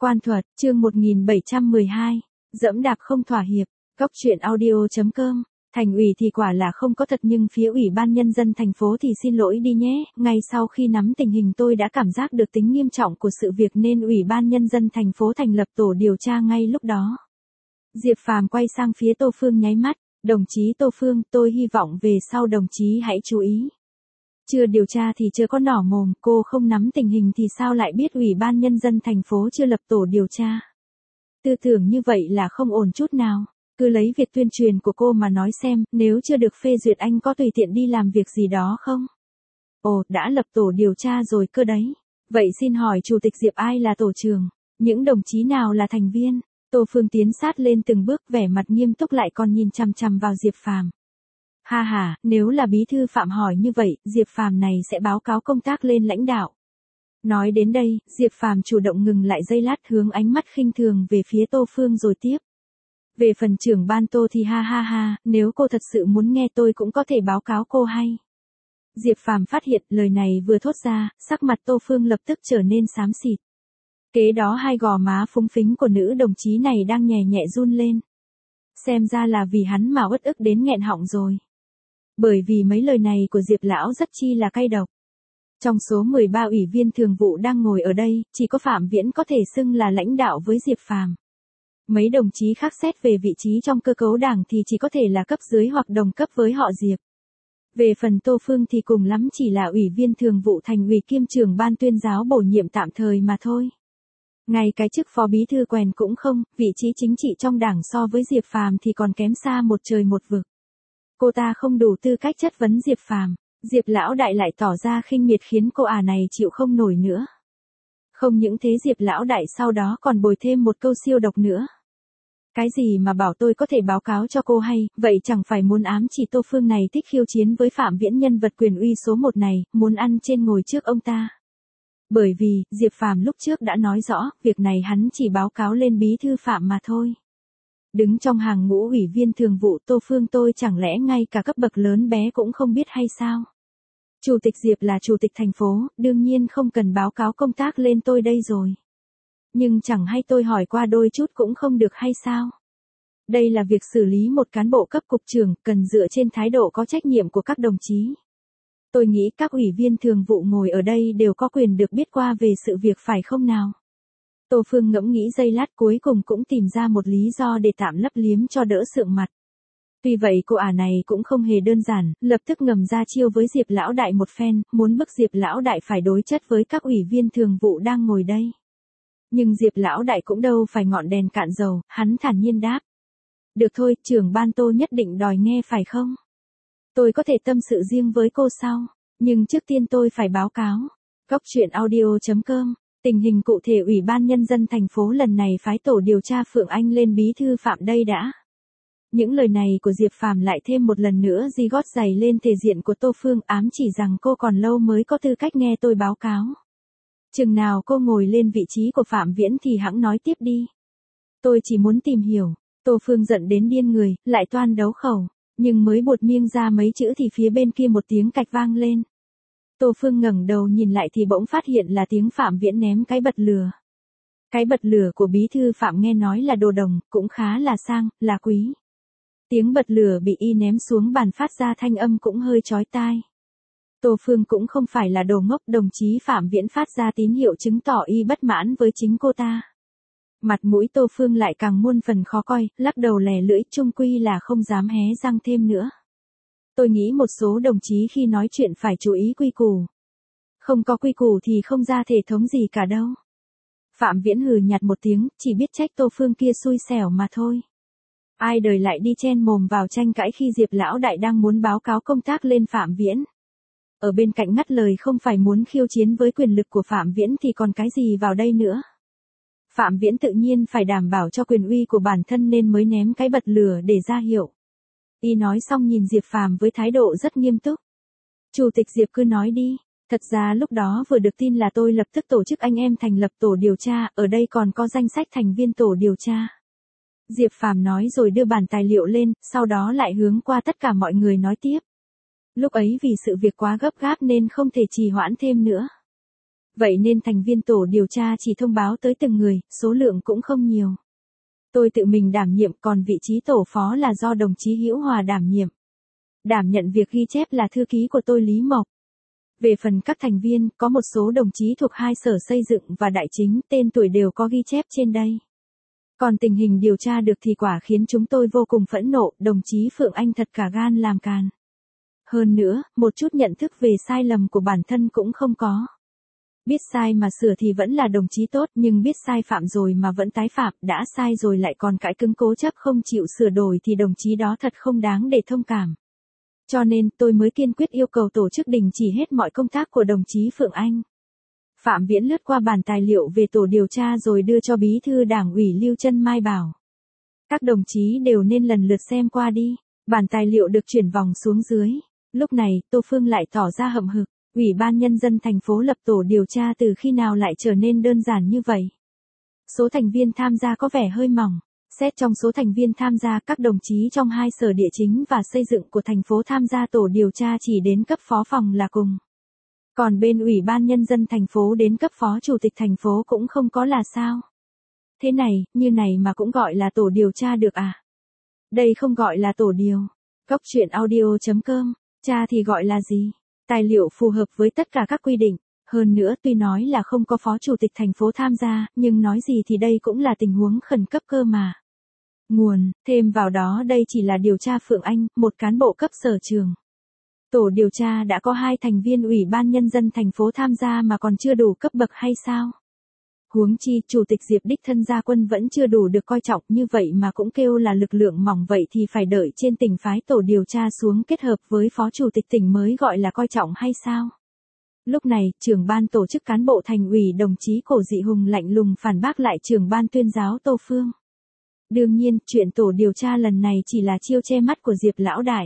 Quan thuật, chương 1712, dẫm đạp không thỏa hiệp, Góc truyện audio.com. Thành ủy thì quả là không có thật nhưng phía Ủy ban Nhân dân thành phố thì xin lỗi đi nhé. Ngay sau khi nắm tình hình tôi đã cảm giác được tính nghiêm trọng của sự việc nên Ủy ban Nhân dân thành phố thành lập tổ điều tra ngay lúc đó. Diệp Phàm quay sang phía Tô Phương nháy mắt, đồng chí Tô Phương, tôi hy vọng về sau đồng chí hãy chú ý. Chưa điều tra thì chưa có nỏ mồm, cô không nắm tình hình thì sao lại biết Ủy ban Nhân dân thành phố chưa lập tổ điều tra. Tư tưởng như vậy là không ổn chút nào. Cứ lấy việc tuyên truyền của cô mà nói xem, nếu chưa được phê duyệt anh có tùy tiện đi làm việc gì đó không? Ồ, đã lập tổ điều tra rồi cơ đấy. Vậy xin hỏi Chủ tịch Diệp ai là tổ trưởng? Những đồng chí nào là thành viên? Tô Phương tiến sát lên từng bước, vẻ mặt nghiêm túc lại còn nhìn chằm chằm vào Diệp Phàm. Ha ha, nếu là bí thư Phạm hỏi như vậy, Diệp Phàm này sẽ báo cáo công tác lên lãnh đạo. Nói đến đây, Diệp Phàm chủ động ngừng lại giây lát, hướng ánh mắt khinh thường về phía Tô Phương rồi tiếp. Về phần trưởng ban Tô thì ha ha ha, nếu cô thật sự muốn nghe tôi cũng có thể báo cáo cô hay. Diệp Phàm phát hiện lời này vừa thốt ra, sắc mặt Tô Phương lập tức trở nên xám xịt. Kế đó hai gò má phúng phính của nữ đồng chí này đang nhẹ nhẹ run lên. Xem ra là vì hắn mà uất ức đến nghẹn họng rồi. Bởi vì mấy lời này của Diệp lão rất chi là cay độc. Trong số 13 ủy viên thường vụ đang ngồi ở đây, chỉ có Phạm Viễn có thể xưng là lãnh đạo với Diệp Phàm. Mấy đồng chí khác xét về vị trí trong cơ cấu đảng thì chỉ có thể là cấp dưới hoặc đồng cấp với họ Diệp. Về phần Tô Phương thì cùng lắm chỉ là ủy viên thường vụ thành ủy kiêm trưởng ban tuyên giáo bổ nhiệm tạm thời mà thôi. Ngay cái chức phó bí thư quèn cũng không, vị trí chính trị trong đảng so với Diệp Phàm thì còn kém xa một trời một vực. Cô ta không đủ tư cách chất vấn Diệp Phàm. Diệp lão đại lại tỏ ra khinh miệt khiến cô này chịu không nổi nữa. Không những thế Diệp lão đại sau đó còn bồi thêm một câu siêu độc nữa. Cái gì mà bảo tôi có thể báo cáo cho cô hay, vậy chẳng phải muốn ám chỉ Tô Phương này thích khiêu chiến với Phạm Viễn nhân vật quyền uy số 1 này, muốn ăn trên ngồi trước ông ta. Bởi vì, Diệp Phàm lúc trước đã nói rõ, việc này hắn chỉ báo cáo lên bí thư Phạm mà thôi. Đứng trong hàng ngũ ủy viên thường vụ Tô Phương tôi chẳng lẽ ngay cả cấp bậc lớn bé cũng không biết hay sao? Chủ tịch Diệp là chủ tịch thành phố, đương nhiên không cần báo cáo công tác lên tôi đây rồi. Nhưng chẳng hay tôi hỏi qua đôi chút cũng không được hay sao? Đây là việc xử lý một cán bộ cấp cục trưởng, cần dựa trên thái độ có trách nhiệm của các đồng chí. Tôi nghĩ các ủy viên thường vụ ngồi ở đây đều có quyền được biết qua về sự việc phải không nào? Tô Phương ngẫm nghĩ giây lát cuối cùng cũng tìm ra một lý do để tạm lấp liếm cho đỡ sượng mặt. Tuy vậy cô này cũng không hề đơn giản, lập tức ngầm ra chiêu với Diệp lão đại một phen, muốn bức Diệp lão đại phải đối chất với các ủy viên thường vụ đang ngồi đây. Nhưng Diệp lão đại cũng đâu phải ngọn đèn cạn dầu, hắn thản nhiên đáp. Được thôi, trưởng ban Tô nhất định đòi nghe phải không? Tôi có thể tâm sự riêng với cô sau, nhưng trước tiên tôi phải báo cáo. Góc truyện audio.com. Tình hình cụ thể Ủy ban Nhân dân thành phố lần này phái tổ điều tra Phượng Anh lên bí thư Phạm đây đã. Những lời này của Diệp Phàm lại thêm một lần nữa ghi gót giày lên thể diện của Tô Phương, ám chỉ rằng cô còn lâu mới có tư cách nghe tôi báo cáo. Chừng nào cô ngồi lên vị trí của Phạm Viễn thì hẵng nói tiếp đi. Tôi chỉ muốn tìm hiểu. Tô Phương giận đến điên người, lại toan đấu khẩu, nhưng mới buột miệng ra mấy chữ thì phía bên kia một tiếng cạch vang lên. Tô Phương ngẩng đầu nhìn lại thì bỗng phát hiện là tiếng Phạm Viễn ném cái bật lửa. Cái bật lửa của bí thư Phạm nghe nói là đồ đồng, cũng khá là sang, là quý. Tiếng bật lửa bị y ném xuống bàn phát ra thanh âm cũng hơi chói tai. Tô Phương cũng không phải là đồ ngốc, đồng chí Phạm Viễn phát ra tín hiệu chứng tỏ y bất mãn với chính cô ta. Mặt mũi Tô Phương lại càng muôn phần khó coi, lắc đầu lè lưỡi, chung quy là không dám hé răng thêm nữa. Tôi nghĩ một số đồng chí khi nói chuyện phải chú ý quy củ. Không có quy củ thì không ra thể thống gì cả đâu. Phạm Viễn hừ nhạt một tiếng, chỉ biết trách Tô Phương kia xui xẻo mà thôi. Ai đời lại đi chen mồm vào tranh cãi khi Diệp lão đại đang muốn báo cáo công tác lên Phạm Viễn. Ở bên cạnh ngắt lời không phải muốn khiêu chiến với quyền lực của Phạm Viễn thì còn cái gì vào đây nữa. Phạm Viễn tự nhiên phải đảm bảo cho quyền uy của bản thân nên mới ném cái bật lửa để ra hiệu. Y nói xong nhìn Diệp Phàm với thái độ rất nghiêm túc. Chủ tịch Diệp cứ nói đi, thật ra lúc đó vừa được tin là tôi lập tức tổ chức anh em thành lập tổ điều tra, ở đây còn có danh sách thành viên tổ điều tra. Diệp Phàm nói rồi đưa bản tài liệu lên, sau đó lại hướng qua tất cả mọi người nói tiếp. Lúc ấy vì sự việc quá gấp gáp nên không thể trì hoãn thêm nữa. Vậy nên thành viên tổ điều tra chỉ thông báo tới từng người, số lượng cũng không nhiều. Tôi tự mình đảm nhiệm, còn vị trí tổ phó là do đồng chí Hữu Hòa đảm nhiệm. Đảm nhận việc ghi chép là thư ký của tôi Lý Mộc. Về phần các thành viên, có một số đồng chí thuộc hai sở xây dựng và đại chính, tên tuổi đều có ghi chép trên đây. Còn tình hình điều tra được thì quả khiến chúng tôi vô cùng phẫn nộ, đồng chí Phượng Anh thật cả gan làm càn. Hơn nữa, một chút nhận thức về sai lầm của bản thân cũng không có. Biết sai mà sửa thì vẫn là đồng chí tốt, nhưng biết sai phạm rồi mà vẫn tái phạm, đã sai rồi lại còn cãi cứng cố chấp không chịu sửa đổi thì đồng chí đó thật không đáng để thông cảm. Cho nên tôi mới kiên quyết yêu cầu tổ chức đình chỉ hết mọi công tác của đồng chí Phượng Anh. Phạm Viễn lướt qua bản tài liệu về tổ điều tra rồi đưa cho bí thư Đảng ủy Lưu Chân Mai bảo. Các đồng chí đều nên lần lượt xem qua đi. Bản tài liệu được chuyển vòng xuống dưới. Lúc này, Tô Phương lại tỏ ra hậm hực. Ủy ban Nhân dân thành phố lập tổ điều tra từ khi nào lại trở nên đơn giản như vậy? Số thành viên tham gia có vẻ hơi mỏng. Xét trong số thành viên tham gia, các đồng chí trong hai sở địa chính và xây dựng của thành phố tham gia tổ điều tra chỉ đến cấp phó phòng là cùng. Còn bên Ủy ban Nhân dân thành phố đến cấp phó chủ tịch thành phố cũng không có là sao? Thế này, như này mà cũng gọi là tổ điều tra được à? Đây không gọi là tổ điều. Cốc truyện audio.com, tra thì gọi là gì? Tài liệu phù hợp với tất cả các quy định. Hơn nữa tuy nói là không có phó chủ tịch thành phố tham gia, nhưng nói gì thì đây cũng là tình huống khẩn cấp cơ mà. Nguồn, thêm vào đó đây chỉ là điều tra Phượng Anh, một cán bộ cấp sở trường. Tổ điều tra đã có 2 thành viên Ủy ban Nhân dân thành phố tham gia mà còn chưa đủ cấp bậc hay sao? Huống chi, Chủ tịch Diệp đích thân gia quân vẫn chưa đủ được coi trọng, như vậy mà cũng kêu là lực lượng mỏng, vậy thì phải đợi trên tỉnh phái tổ điều tra xuống kết hợp với phó chủ tịch tỉnh mới gọi là coi trọng hay sao? Lúc này, trưởng ban tổ chức cán bộ thành ủy đồng chí Cổ Dị Hùng lạnh lùng phản bác lại trưởng ban tuyên giáo Tô Phương. Đương nhiên, chuyện tổ điều tra lần này chỉ là chiêu che mắt của Diệp lão đại.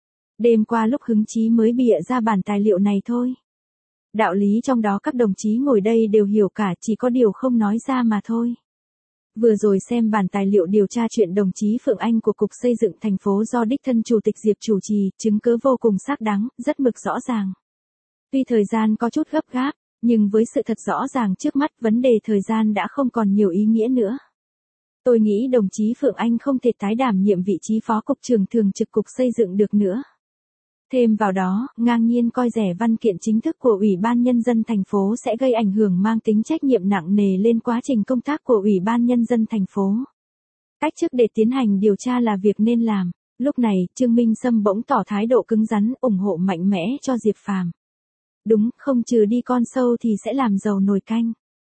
Đêm qua lúc hứng chí mới bịa ra bản tài liệu này thôi. Đạo lý trong đó các đồng chí ngồi đây đều hiểu cả, chỉ có điều không nói ra mà thôi. Vừa rồi xem bản tài liệu điều tra chuyện đồng chí Phượng Anh của Cục Xây dựng thành phố do đích thân Chủ tịch Diệp chủ trì, chứng cứ vô cùng xác đáng, rất mực rõ ràng. Tuy thời gian có chút gấp gáp, nhưng với sự thật rõ ràng trước mắt, vấn đề thời gian đã không còn nhiều ý nghĩa nữa. Tôi nghĩ đồng chí Phượng Anh không thể tái đảm nhiệm vị trí phó cục trưởng thường trực Cục Xây dựng được nữa. Thêm vào đó, ngang nhiên coi rẻ văn kiện chính thức của Ủy ban Nhân dân thành phố sẽ gây ảnh hưởng mang tính trách nhiệm nặng nề lên quá trình công tác của Ủy ban Nhân dân thành phố. Cách chức để tiến hành điều tra là việc nên làm. Lúc này, Trương Minh Sâm bỗng tỏ thái độ cứng rắn, ủng hộ mạnh mẽ cho Diệp Phàm. Đúng, không trừ đi con sâu thì sẽ làm dầu nồi canh.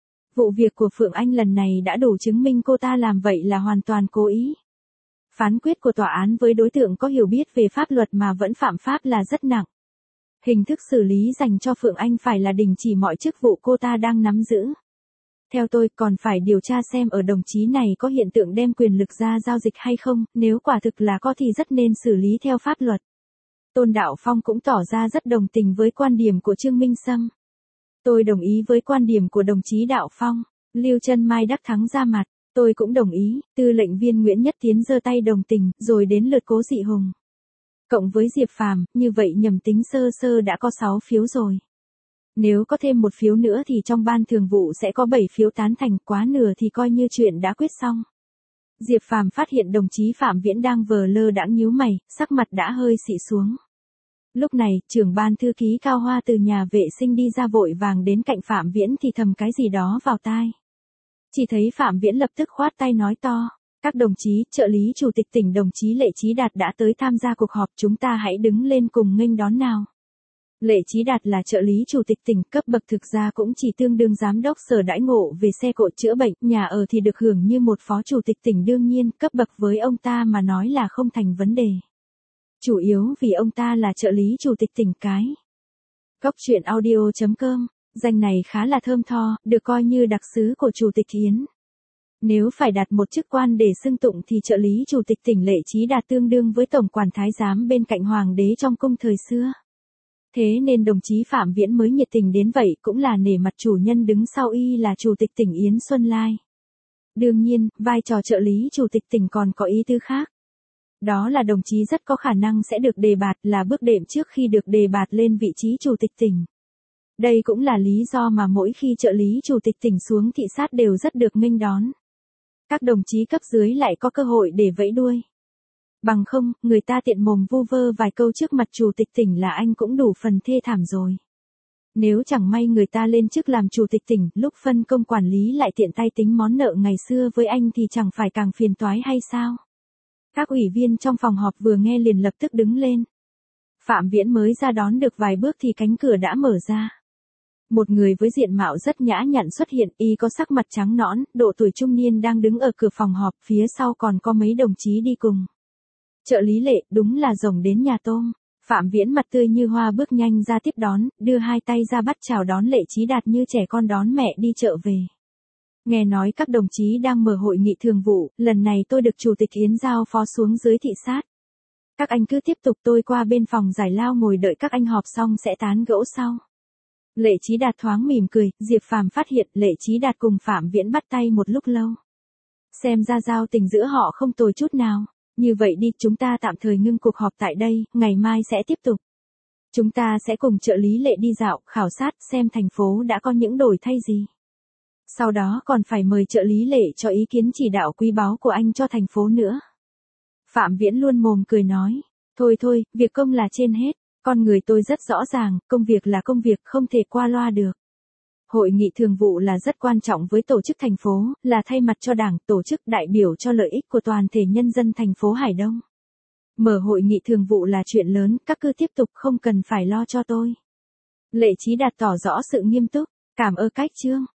Vụ việc của Phượng Anh lần này đã đủ chứng minh cô ta làm vậy là hoàn toàn cố ý. Phán quyết của tòa án với đối tượng có hiểu biết về pháp luật mà vẫn phạm pháp là rất nặng. Hình thức xử lý dành cho Phượng Anh phải là đình chỉ mọi chức vụ cô ta đang nắm giữ. Theo tôi, còn phải điều tra xem ở đồng chí này có hiện tượng đem quyền lực ra giao dịch hay không, nếu quả thực là có thì rất nên xử lý theo pháp luật. Tôn Đạo Phong cũng tỏ ra rất đồng tình với quan điểm của Trương Minh Sâm. Tôi đồng ý với quan điểm của đồng chí Đạo Phong. Lưu Chân Mai đắc thắng ra mặt. Tôi cũng đồng ý. Tư lệnh viên Nguyễn Nhất Tiến giơ tay đồng tình, rồi đến lượt Cố Dị Hùng. Cộng với Diệp Phàm, như vậy nhầm tính sơ sơ đã có 6 phiếu rồi. Nếu có thêm một phiếu nữa thì trong ban thường vụ sẽ có 7 phiếu tán thành, quá nửa thì coi như chuyện đã quyết xong. Diệp Phàm phát hiện đồng chí Phạm Viễn đang vờ lơ đãng nhíu mày, sắc mặt đã hơi xị xuống. Lúc này, trưởng ban thư ký Cao Hoa từ nhà vệ sinh đi ra vội vàng đến cạnh Phạm Viễn thì thầm cái gì đó vào tai. Chỉ thấy Phạm Viễn lập tức khoát tay nói to, các đồng chí, trợ lý chủ tịch tỉnh đồng chí Lệ Chí Đạt đã tới tham gia cuộc họp, chúng ta hãy đứng lên cùng nghênh đón nào. Lệ Chí Đạt là trợ lý chủ tịch tỉnh, cấp bậc thực ra cũng chỉ tương đương giám đốc sở đãi ngộ về xe cộ chữa bệnh, nhà ở thì được hưởng như một phó chủ tịch tỉnh, đương nhiên, cấp bậc với ông ta mà nói là không thành vấn đề. Chủ yếu vì ông ta là trợ lý chủ tịch tỉnh cái. Cốc truyện audio.com, danh này khá là thơm tho, được coi như đặc xứ của Chủ tịch Yến. Nếu phải đặt một chức quan để xưng tụng thì trợ lý chủ tịch tỉnh Lệ Chí Đạt tương đương với tổng quản thái giám bên cạnh hoàng đế trong cung thời xưa. Thế nên đồng chí Phạm Viễn mới nhiệt tình đến vậy, cũng là nể mặt chủ nhân đứng sau y là Chủ tịch tỉnh Yến Xuân Lai. Đương nhiên, vai trò trợ lý chủ tịch tỉnh còn có ý tứ khác. Đó là đồng chí rất có khả năng sẽ được đề bạt, là bước đệm trước khi được đề bạt lên vị trí chủ tịch tỉnh. Đây cũng là lý do mà mỗi khi trợ lý chủ tịch tỉnh xuống thị sát đều rất được nghênh đón. Các đồng chí cấp dưới lại có cơ hội để vẫy đuôi. Bằng không, người ta tiện mồm vu vơ vài câu trước mặt chủ tịch tỉnh là anh cũng đủ phần thê thảm rồi. Nếu chẳng may người ta lên chức làm chủ tịch tỉnh, lúc phân công quản lý lại tiện tay tính món nợ ngày xưa với anh thì chẳng phải càng phiền toái hay sao? Các ủy viên trong phòng họp vừa nghe liền lập tức đứng lên. Phạm Viễn mới ra đón được vài bước thì cánh cửa đã mở ra. Một người với diện mạo rất nhã nhặn xuất hiện, y có sắc mặt trắng nõn, độ tuổi trung niên đang đứng ở cửa phòng họp, phía sau còn có mấy đồng chí đi cùng. Trợ lý Lệ, đúng là rồng đến nhà tôm. Phạm Viễn mặt tươi như hoa bước nhanh ra tiếp đón, đưa hai tay ra bắt chào đón Lệ Chí Đạt như trẻ con đón mẹ đi chợ về. Nghe nói các đồng chí đang mở hội nghị thường vụ, lần này tôi được Chủ tịch Yến giao phó xuống dưới thị sát. Các anh cứ tiếp tục, tôi qua bên phòng giải lao ngồi đợi các anh họp xong sẽ tán gẫu sau. Lệ Chí Đạt thoáng mỉm cười, Diệp Phàm phát hiện Lệ Chí Đạt cùng Phạm Viễn bắt tay một lúc lâu. Xem ra giao tình giữa họ không tồi chút nào. Như vậy đi, chúng ta tạm thời ngưng cuộc họp tại đây, ngày mai sẽ tiếp tục. Chúng ta sẽ cùng trợ lý Lệ đi dạo, khảo sát, xem thành phố đã có những đổi thay gì. Sau đó còn phải mời trợ lý Lệ cho ý kiến chỉ đạo quý báu của anh cho thành phố nữa. Phạm Viễn luôn mồm cười nói, thôi, việc công là trên hết, con người tôi rất rõ ràng, công việc là công việc, không thể qua loa được. Hội nghị thường vụ là rất quan trọng với tổ chức thành phố, là thay mặt cho đảng, tổ chức đại biểu cho lợi ích của toàn thể nhân dân thành phố Hải Đông. Mở hội nghị thường vụ là chuyện lớn, các cứ tiếp tục không cần phải lo cho tôi. Lệ Chí Đạt tỏ rõ sự nghiêm túc, cảm ơn cách chương.